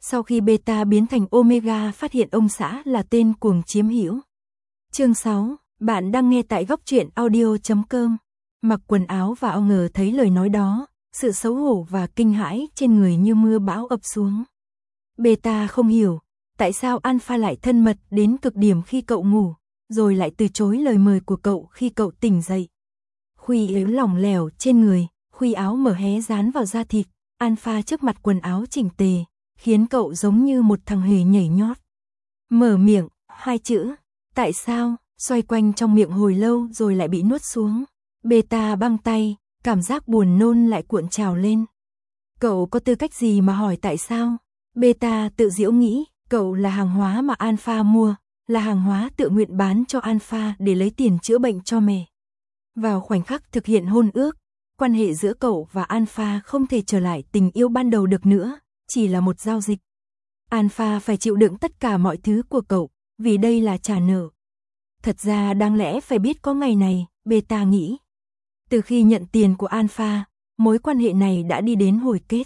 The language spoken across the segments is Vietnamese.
Sau khi beta biến thành omega phát hiện ông xã là tên cuồng chiếm hữu. Chương 6, bạn đang nghe tại góc truyện audio.com. Mặc quần áo và ngờ thấy lời nói đó, sự xấu hổ và kinh hãi trên người như mưa bão ập xuống. Beta không hiểu, tại sao Alpha lại thân mật đến cực điểm khi cậu ngủ, rồi lại từ chối lời mời của cậu khi cậu tỉnh dậy. Khuy yếu lỏng lẻo trên người, khuy áo mở hé dán vào da thịt, Alpha trước mặt quần áo chỉnh tề, khiến cậu giống như một thằng hề nhảy nhót. Mở miệng, hai chữ, tại sao, xoay quanh trong miệng hồi lâu rồi lại bị nuốt xuống. Beta băng tay, cảm giác buồn nôn lại cuộn trào lên. Cậu có tư cách gì mà hỏi tại sao? Beta tự giễu nghĩ, cậu là hàng hóa mà Alpha mua, là hàng hóa tự nguyện bán cho Alpha để lấy tiền chữa bệnh cho mẹ. Vào khoảnh khắc thực hiện hôn ước, quan hệ giữa cậu và Alpha không thể trở lại tình yêu ban đầu được nữa, chỉ là một giao dịch. Alpha phải chịu đựng tất cả mọi thứ của cậu, vì đây là trả nợ. Thật ra đáng lẽ phải biết có ngày này, Beta nghĩ. Từ khi nhận tiền của Alpha, mối quan hệ này đã đi đến hồi kết.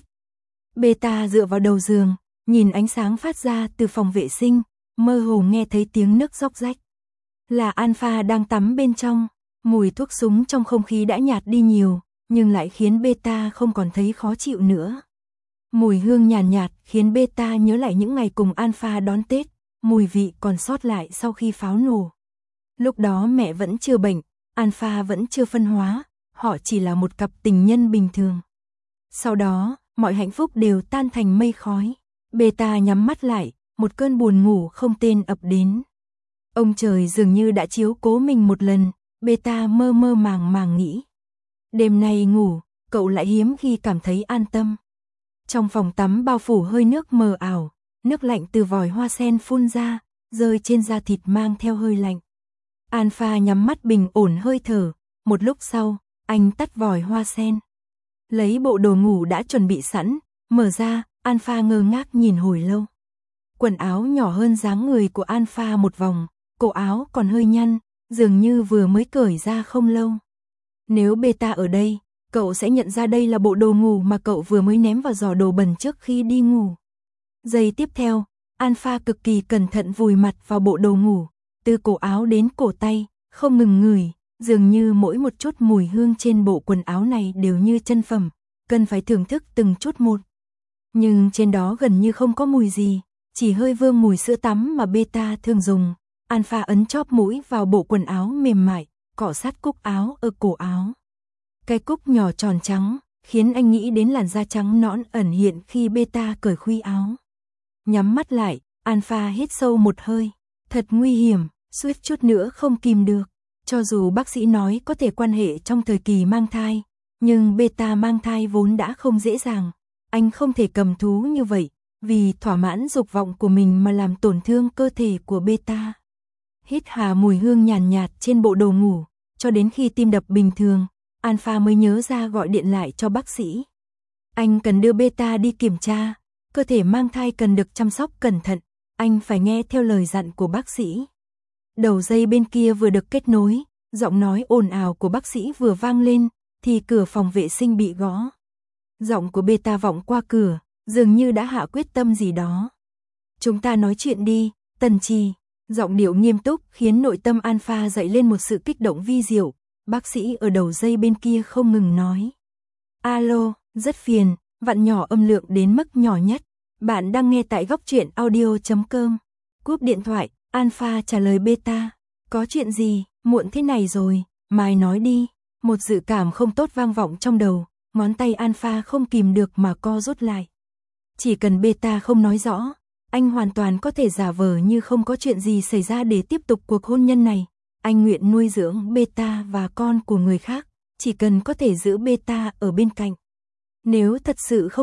Beta dựa vào đầu giường, nhìn ánh sáng phát ra từ phòng vệ sinh, mơ hồ nghe thấy tiếng nước róc rách. Là Alpha đang tắm bên trong, mùi thuốc súng trong không khí đã nhạt đi nhiều, nhưng lại khiến Beta không còn thấy khó chịu nữa. Mùi hương nhàn nhạt khiến Beta nhớ lại những ngày cùng Alpha đón Tết, mùi vị còn sót lại sau khi pháo nổ. Lúc đó mẹ vẫn chưa bệnh, Alpha vẫn chưa phân hóa, họ chỉ là một cặp tình nhân bình thường. Sau đó, mọi hạnh phúc đều tan thành mây khói. Beta nhắm mắt lại, một cơn buồn ngủ không tên ập đến. Ông trời dường như đã chiếu cố mình một lần, Beta mơ mơ màng màng nghĩ. Đêm nay ngủ, cậu lại hiếm khi cảm thấy an tâm. Trong phòng tắm bao phủ hơi nước mờ ảo, nước lạnh từ vòi hoa sen phun ra, rơi trên da thịt mang theo hơi lạnh. Alpha nhắm mắt bình ổn hơi thở, một lúc sau, anh tắt vòi hoa sen. Lấy bộ đồ ngủ đã chuẩn bị sẵn, mở ra, Alpha ngơ ngác nhìn hồi lâu. Quần áo nhỏ hơn dáng người của Alpha một vòng, cổ áo còn hơi nhăn, dường như vừa mới cởi ra không lâu. Nếu Beta ở đây, cậu sẽ nhận ra đây là bộ đồ ngủ mà cậu vừa mới ném vào giỏ đồ bẩn trước khi đi ngủ. Giây tiếp theo, Alpha cực kỳ cẩn thận vùi mặt vào bộ đồ ngủ, từ cổ áo đến cổ tay, không ngừng ngửi, dường như mỗi một chút mùi hương trên bộ quần áo này đều như chân phẩm, cần phải thưởng thức từng chút một. Nhưng trên đó gần như không có mùi gì, chỉ hơi vương mùi sữa tắm mà Beta thường dùng. Alpha ấn chóp mũi vào bộ quần áo mềm mại, cọ sát cúc áo ở cổ áo. Cái cúc nhỏ tròn trắng, khiến anh nghĩ đến làn da trắng nõn ẩn hiện khi Beta cởi khuy áo. Nhắm mắt lại, Alpha hít sâu một hơi. Thật nguy hiểm, suýt chút nữa không kìm được. Cho dù bác sĩ nói có thể quan hệ trong thời kỳ mang thai, nhưng Beta mang thai vốn đã không dễ dàng. Anh không thể cầm thú như vậy, vì thỏa mãn dục vọng của mình mà làm tổn thương cơ thể của Beta. Hít hà mùi hương nhàn nhạt trên bộ đồ ngủ, cho đến khi tim đập bình thường, Alpha mới nhớ ra gọi điện lại cho bác sĩ. Anh cần đưa Beta đi kiểm tra, cơ thể mang thai cần được chăm sóc cẩn thận, anh phải nghe theo lời dặn của bác sĩ. Đầu dây bên kia vừa được kết nối, giọng nói ồn ào của bác sĩ vừa vang lên, thì cửa phòng vệ sinh bị gõ. Giọng của Beta vọng qua cửa, dường như đã hạ quyết tâm gì đó. Chúng ta nói chuyện đi, Tần Trì. Giọng điệu nghiêm túc khiến nội tâm Alpha dậy lên một sự kích động vi diệu. Bác sĩ ở đầu dây bên kia không ngừng nói. Alo, rất phiền, vặn nhỏ âm lượng đến mức nhỏ nhất. Bạn đang nghe tại góc truyện audio.com. Cúp điện thoại, Alpha trả lời Beta. Có chuyện gì, muộn thế này rồi, mai nói đi. Một dự cảm không tốt vang vọng trong đầu, ngón tay Alpha không kìm được mà co rút lại. Chỉ cần Beta không nói rõ, anh hoàn toàn có thể giả vờ như không có chuyện gì xảy ra để tiếp tục cuộc hôn nhân này. Anh nguyện nuôi dưỡng Beta và con của người khác, chỉ cần có thể giữ Beta ở bên cạnh. Nếu thật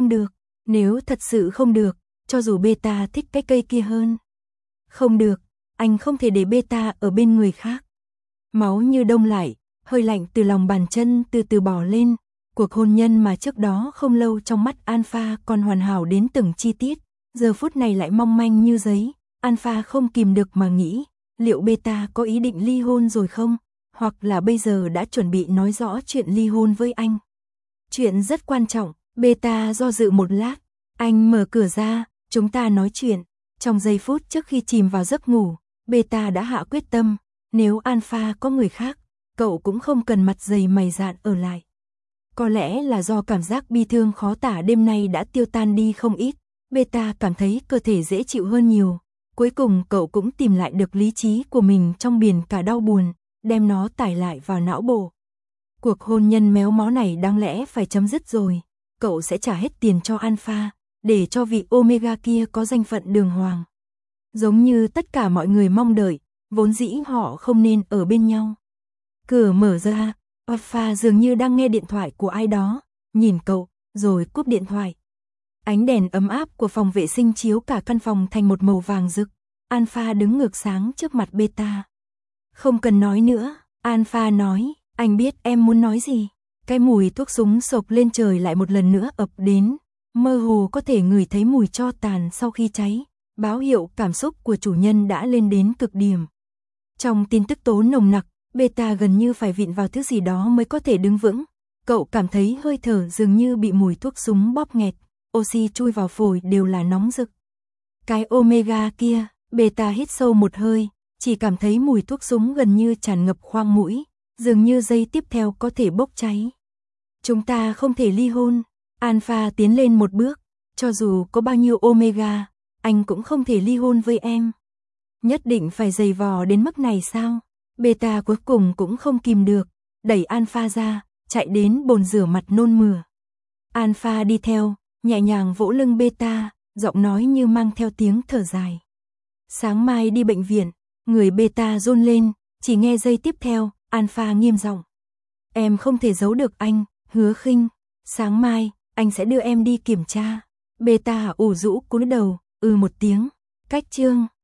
sự không được, cho dù Beta thích cái cây kia hơn. Không được, anh không thể để Beta ở bên người khác. Máu như đông lại, hơi lạnh từ lòng bàn chân từ từ bò lên. Cuộc hôn nhân mà trước đó không lâu trong mắt Alpha còn hoàn hảo đến từng chi tiết, giờ phút này lại mong manh như giấy. Alpha không kìm được mà nghĩ, liệu Beta có ý định ly hôn rồi không? Hoặc là bây giờ đã chuẩn bị nói rõ chuyện ly hôn với anh. Chuyện rất quan trọng, Beta do dự một lát, anh mở cửa ra, Chúng ta nói chuyện. Trong giây phút trước khi chìm vào giấc ngủ, Beta đã hạ quyết tâm, nếu Alpha có người khác, cậu cũng không cần mặt dày mày dạn ở lại. Có lẽ là do cảm giác bi thương khó tả đêm nay đã tiêu tan đi không ít, Beta cảm thấy cơ thể dễ chịu hơn nhiều. Cuối cùng cậu cũng tìm lại được lý trí của mình trong biển cả đau buồn, đem nó tải lại vào não bộ. Cuộc hôn nhân méo mó này đáng lẽ phải chấm dứt rồi, cậu sẽ trả hết tiền cho Alpha, để cho vị Omega kia có danh phận đường hoàng. Giống như tất cả mọi người mong đợi, vốn dĩ họ không nên ở bên nhau. Cửa mở ra, Alpha dường như đang nghe điện thoại của ai đó, nhìn cậu, rồi cúp điện thoại. Ánh đèn ấm áp của phòng vệ sinh chiếu cả căn phòng thành một màu vàng rực. Alpha đứng ngược sáng trước mặt Beta. Không cần nói nữa, Alpha nói, anh biết em muốn nói gì. Cái mùi thuốc súng sộc lên trời lại một lần nữa ập đến, mơ hồ có thể ngửi thấy mùi tro tàn sau khi cháy, báo hiệu cảm xúc của chủ nhân đã lên đến cực điểm. Trong tin tức tố nồng nặc, Beta gần như phải vịn vào thứ gì đó mới có thể đứng vững. Cậu cảm thấy hơi thở dường như bị mùi thuốc súng bóp nghẹt, oxy chui vào phổi đều là nóng rực. Cái Omega kia, Beta hít sâu một hơi, chỉ cảm thấy mùi thuốc súng gần như tràn ngập khoang mũi, dường như giây tiếp theo có thể bốc cháy. Chúng ta không thể ly hôn. Alpha tiến lên một bước, cho dù có bao nhiêu Omega, anh cũng không thể ly hôn với em. Nhất định phải giày vò đến mức này sao? Beta cuối cùng cũng không kìm được, đẩy Alpha ra, chạy đến bồn rửa mặt nôn mửa. Alpha đi theo, nhẹ nhàng vỗ lưng Beta, giọng nói như mang theo tiếng thở dài. Sáng mai đi bệnh viện, người Beta run lên, chỉ nghe giây tiếp theo, Alpha nghiêm giọng. Em không thể giấu được anh, Hứa Khinh, sáng mai, anh sẽ đưa em đi kiểm tra. Beta ủ rũ cúi đầu, một tiếng. Cách chương